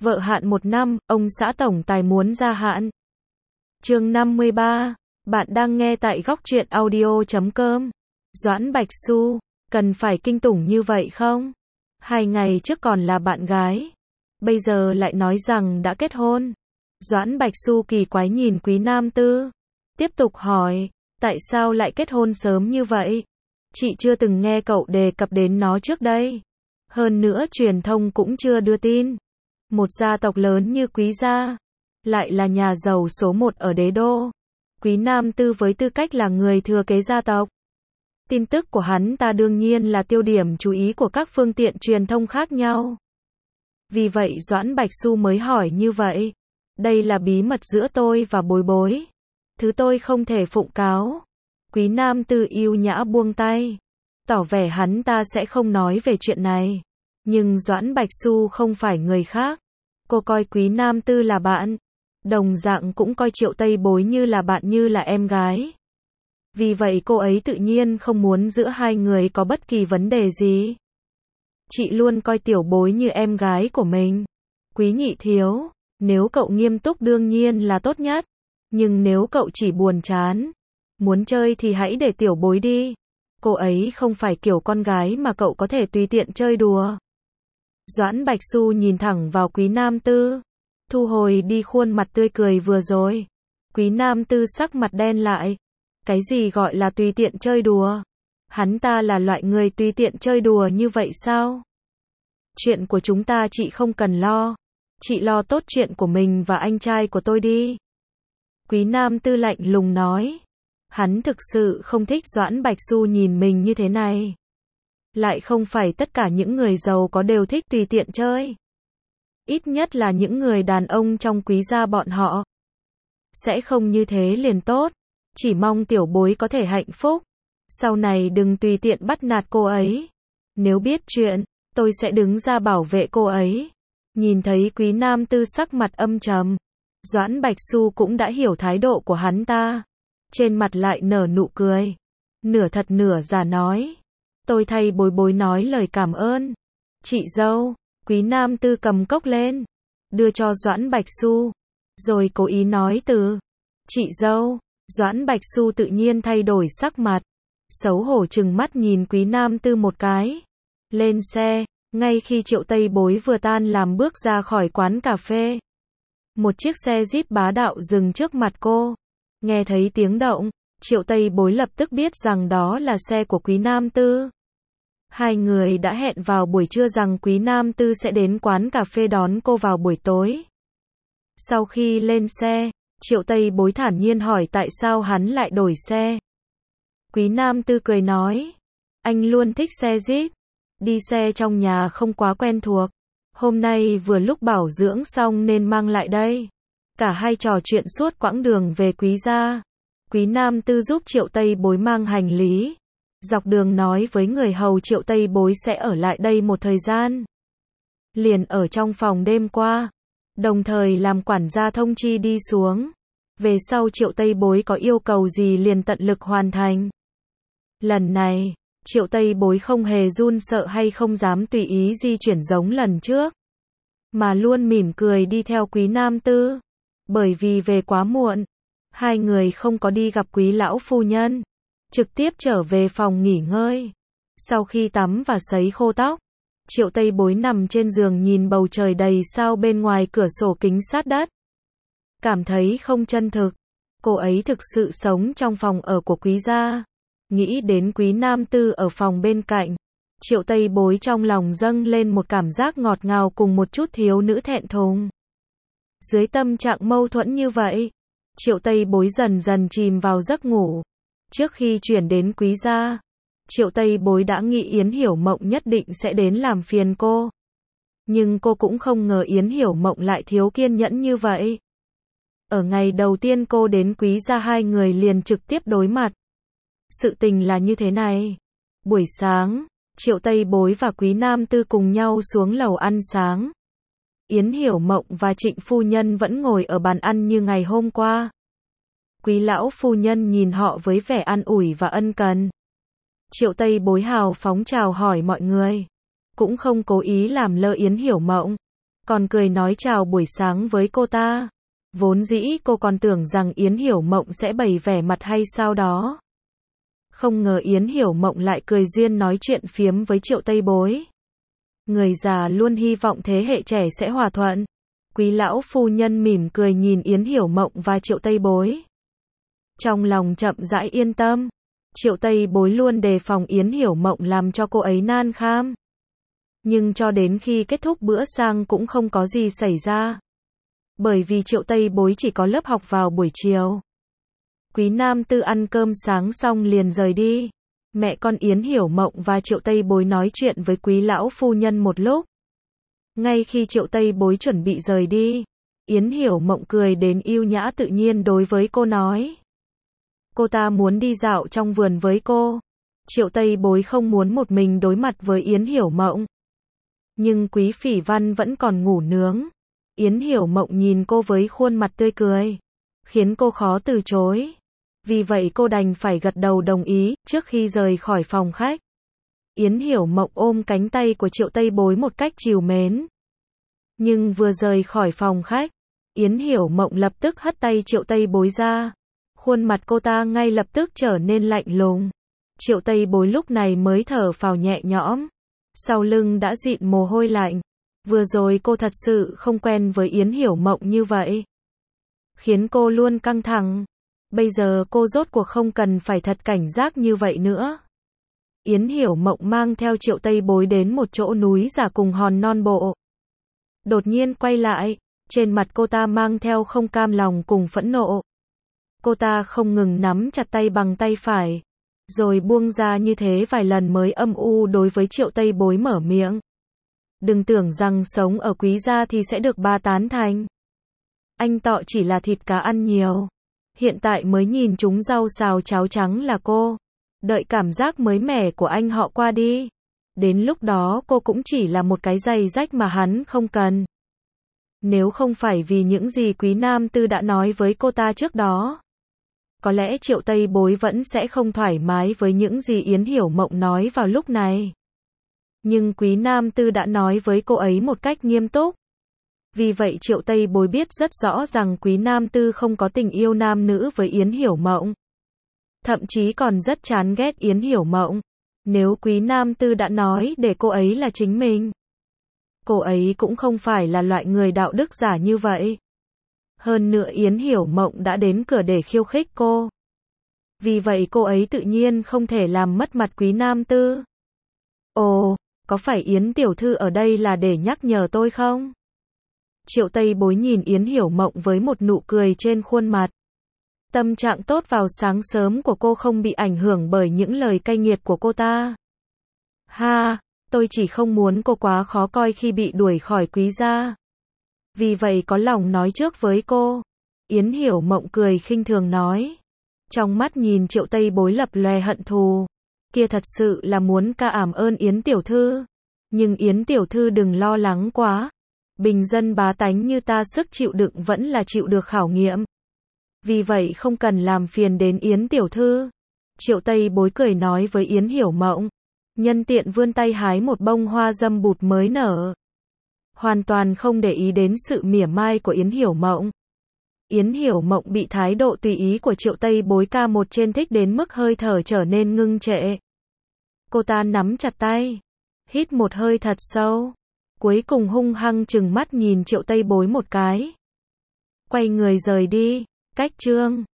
Vợ hạn 1 năm, ông xã tổng tài muốn gia hạn. Chương 53. Bạn đang nghe tại góc truyện audio.com. Doãn Bạch Xu, cần phải kinh tủng như vậy không? 2 ngày trước còn là bạn gái, bây giờ lại nói rằng đã kết hôn. Doãn Bạch Xu kỳ quái nhìn Quý Nam Tư, tiếp tục hỏi, tại sao lại kết hôn sớm như vậy? Chị chưa từng nghe cậu đề cập đến nó trước đây. Hơn nữa truyền thông cũng chưa đưa tin. Một gia tộc lớn như Quý gia, lại là nhà giàu số 1 ở đế đô. Quý Nam Tư với tư cách là người thừa kế gia tộc, tin tức của hắn ta đương nhiên là tiêu điểm chú ý của các phương tiện truyền thông khác nhau. Vì vậy Doãn Bạch Xu mới hỏi như vậy. Đây là bí mật giữa tôi và Bối Bối, thứ tôi không thể phụng cáo. Quý Nam Tư yêu nhã buông tay, tỏ vẻ hắn ta sẽ không nói về chuyện này. Nhưng Doãn Bạch Xu không phải người khác. Cô coi Quý Nam Tư là bạn, đồng dạng cũng coi Triệu Tây Bối như là bạn, như là em gái. Vì vậy cô ấy tự nhiên không muốn giữa hai người có bất kỳ vấn đề gì. Chị luôn coi Tiểu Bối như em gái của mình. Quý nhị thiếu, nếu cậu nghiêm túc đương nhiên là tốt nhất. Nhưng nếu cậu chỉ buồn chán, muốn chơi thì hãy để Tiểu Bối đi. Cô ấy không phải kiểu con gái mà cậu có thể tùy tiện chơi đùa. Doãn Bạch Xu nhìn thẳng vào Quý Nam Tư, thu hồi đi khuôn mặt tươi cười vừa rồi. Quý Nam Tư sắc mặt đen lại. Cái gì gọi là tùy tiện chơi đùa? Hắn ta là loại người tùy tiện chơi đùa như vậy sao? Chuyện của chúng ta chị không cần lo. Chị lo tốt chuyện của mình và anh trai của tôi đi. Quý Nam Tư lạnh lùng nói. Hắn thực sự không thích Doãn Bạch Xu nhìn mình như thế này. Lại không phải tất cả những người giàu có đều thích tùy tiện chơi. Ít nhất là những người đàn ông trong Quý gia bọn họ sẽ không như thế liền tốt. Chỉ mong Tiểu Bối có thể hạnh phúc. Sau này đừng tùy tiện bắt nạt cô ấy. Nếu biết chuyện, tôi sẽ đứng ra bảo vệ cô ấy. Nhìn thấy Quý Nam Tư sắc mặt âm trầm, Doãn Bạch Xu cũng đã hiểu thái độ của hắn ta. Trên mặt lại nở nụ cười, nửa thật nửa giả nói. Tôi thay Bối Bối nói lời cảm ơn. Chị dâu. Quý Nam Tư cầm cốc lên, đưa cho Doãn Bạch Xu, rồi cố ý nói từ chị dâu. Doãn Bạch Xu tự nhiên thay đổi sắc mặt, xấu hổ trừng mắt nhìn Quý Nam Tư một cái. Lên xe, ngay khi Triệu Tây Bối vừa tan làm bước ra khỏi quán cà phê, một chiếc xe Jeep bá đạo dừng trước mặt cô. Nghe thấy tiếng động, Triệu Tây Bối lập tức biết rằng đó là xe của Quý Nam Tư. Hai người đã hẹn vào buổi trưa rằng Quý Nam Tư sẽ đến quán cà phê đón cô vào buổi tối. Sau khi lên xe, Triệu Tây Bối thản nhiên hỏi tại sao hắn lại đổi xe. Quý Nam Tư cười nói, anh luôn thích xe Jeep, đi xe trong nhà không quá quen thuộc. Hôm nay vừa lúc bảo dưỡng xong nên mang lại đây. Cả hai trò chuyện suốt quãng đường về Quý gia. Quý Nam Tư giúp Triệu Tây Bối mang hành lý. Dọc đường nói với người hầu Triệu Tây Bối sẽ ở lại đây một thời gian. Liền ở trong phòng đêm qua. Đồng thời làm quản gia thông chi đi xuống. Về sau Triệu Tây Bối có yêu cầu gì liền tận lực hoàn thành. Lần này, Triệu Tây Bối không hề run sợ hay không dám tùy ý di chuyển giống lần trước. Mà luôn mỉm cười đi theo Quý Nam Tư. Bởi vì về quá muộn, hai người không có đi gặp Quý lão phu nhân. Trực tiếp trở về phòng nghỉ ngơi. Sau khi tắm và sấy khô tóc, Triệu Tây Bối nằm trên giường nhìn bầu trời đầy sao bên ngoài cửa sổ kính sát đất. Cảm thấy không chân thực. Cô ấy thực sự sống trong phòng ở của Quý gia. Nghĩ đến Quý Nam Tư ở phòng bên cạnh, Triệu Tây Bối trong lòng dâng lên một cảm giác ngọt ngào cùng một chút thiếu nữ thẹn thùng. Dưới tâm trạng mâu thuẫn như vậy, Triệu Tây Bối dần dần chìm vào giấc ngủ. Trước khi chuyển đến Quý gia, Triệu Tây Bối đã nghĩ Yến Hiểu Mộng nhất định sẽ đến làm phiền cô. Nhưng cô cũng không ngờ Yến Hiểu Mộng lại thiếu kiên nhẫn như vậy. Ở ngày đầu tiên cô đến Quý gia hai người liền trực tiếp đối mặt. Sự tình là như thế này. Buổi sáng, Triệu Tây Bối và Quý Nam Tư cùng nhau xuống lầu ăn sáng. Yến Hiểu Mộng và Trịnh phu nhân vẫn ngồi ở bàn ăn như ngày hôm qua. Quý lão phu nhân nhìn họ với vẻ an ủi và ân cần. Triệu Tây Bối hào phóng chào hỏi mọi người, cũng không cố ý làm lơ Yến Hiểu Mộng. còn cười nói chào buổi sáng với cô ta. Vốn dĩ cô còn tưởng rằng Yến Hiểu Mộng sẽ bày vẻ mặt hay sao đó. Không ngờ Yến Hiểu Mộng lại cười duyên nói chuyện phiếm với Triệu Tây Bối. Người già luôn hy vọng thế hệ trẻ sẽ hòa thuận. Quý lão phu nhân mỉm cười nhìn Yến Hiểu Mộng và Triệu Tây Bối. Trong lòng chậm rãi yên tâm. Triệu Tây Bối luôn đề phòng Yến Hiểu Mộng làm cho cô ấy nan kham. Nhưng cho đến khi kết thúc bữa sang cũng không có gì xảy ra. Bởi vì Triệu Tây Bối chỉ có lớp học vào buổi chiều. Quý Nam Tư ăn cơm sáng xong liền rời đi. Mẹ con Yến Hiểu Mộng và Triệu Tây Bối nói chuyện với quý lão phu nhân một lúc. Ngay khi Triệu Tây Bối chuẩn bị rời đi, Yến Hiểu Mộng cười đến ưu nhã tự nhiên đối với cô nói. Cô ta muốn đi dạo trong vườn với cô. Triệu Tây Bối không muốn một mình đối mặt với Yến Hiểu Mộng. Nhưng Quý Phỉ Văn vẫn còn ngủ nướng. Yến Hiểu Mộng nhìn cô với khuôn mặt tươi cười, khiến cô khó từ chối. Vì vậy cô đành phải gật đầu đồng ý. Trước khi rời khỏi phòng khách, Yến Hiểu Mộng ôm cánh tay của Triệu Tây Bối một cách trìu mến. Nhưng vừa rời khỏi phòng khách, Yến Hiểu Mộng lập tức hất tay Triệu Tây Bối ra. Khuôn mặt cô ta ngay lập tức trở nên lạnh lùng. Triệu Tây Bối lúc này mới thở phào nhẹ nhõm. Sau lưng đã dịn mồ hôi lạnh. Vừa rồi cô thật sự không quen với Yến Hiểu Mộng như vậy, khiến cô luôn căng thẳng. Bây giờ cô rốt cuộc không cần phải thật cảnh giác như vậy nữa. Yến Hiểu Mộng mang theo Triệu Tây Bối đến một chỗ núi giả cùng hòn non bộ. Đột nhiên quay lại, trên mặt cô ta mang theo không cam lòng cùng phẫn nộ. Cô ta không ngừng nắm chặt tay bằng tay phải, rồi buông ra như thế vài lần mới âm u đối với Triệu Tây Bối mở miệng. Đừng tưởng rằng sống ở Quý gia thì sẽ được ba tán thành. Anh Tọ chỉ là thịt cá ăn nhiều. Hiện tại mới nhìn chúng rau xào cháo trắng là cô. Đợi cảm giác mới mẻ của anh họ qua đi. Đến lúc đó cô cũng chỉ là một cái giày rách mà hắn không cần. Nếu không phải vì những gì Quý Nam Tư đã nói với cô ta trước đó, có lẽ Triệu Tây Bối vẫn sẽ không thoải mái với những gì Yến Hiểu Mộng nói vào lúc này. Nhưng Quý Nam Tư đã nói với cô ấy một cách nghiêm túc. Vì vậy Triệu Tây Bối biết rất rõ rằng Quý Nam Tư không có tình yêu nam nữ với Yến Hiểu Mộng. Thậm chí còn rất chán ghét Yến Hiểu Mộng. Nếu Quý Nam Tư đã nói để cô ấy là chính mình, cô ấy cũng không phải là loại người đạo đức giả như vậy. Hơn nữa Yến Hiểu Mộng đã đến cửa để khiêu khích cô. Vì vậy cô ấy tự nhiên không thể làm mất mặt Quý Nam Tư. Ồ, có phải Yến tiểu thư ở đây là để nhắc nhở tôi không? Triệu Tây Bối nhìn Yến Hiểu Mộng với một nụ cười trên khuôn mặt. Tâm trạng tốt vào sáng sớm của cô không bị ảnh hưởng bởi những lời cay nghiệt của cô ta. Ha, tôi chỉ không muốn cô quá khó coi khi bị đuổi khỏi Quý gia. Vì vậy có lòng nói trước với cô. Yến Hiểu Mộng cười khinh thường nói. Trong mắt nhìn Triệu Tây Bối lập lòe hận thù. Kia thật sự là muốn ca ảm ơn Yến tiểu thư. Nhưng Yến tiểu thư đừng lo lắng quá. Bình dân bá tánh như ta sức chịu đựng vẫn là chịu được khảo nghiệm. Vì vậy không cần làm phiền đến Yến tiểu thư. Triệu Tây Bối cười nói với Yến Hiểu Mộng. Nhân tiện vươn tay hái một bông hoa dâm bụt mới nở. Hoàn toàn không để ý đến sự mỉa mai của Yến Hiểu Mộng. Yến Hiểu Mộng bị thái độ tùy ý của Triệu Tây Bối ca một trên thích đến mức hơi thở trở nên ngưng trệ. Cô ta nắm chặt tay, hít một hơi thật sâu, cuối cùng hung hăng trừng mắt nhìn Triệu Tây Bối một cái. Quay người rời đi. Cách chương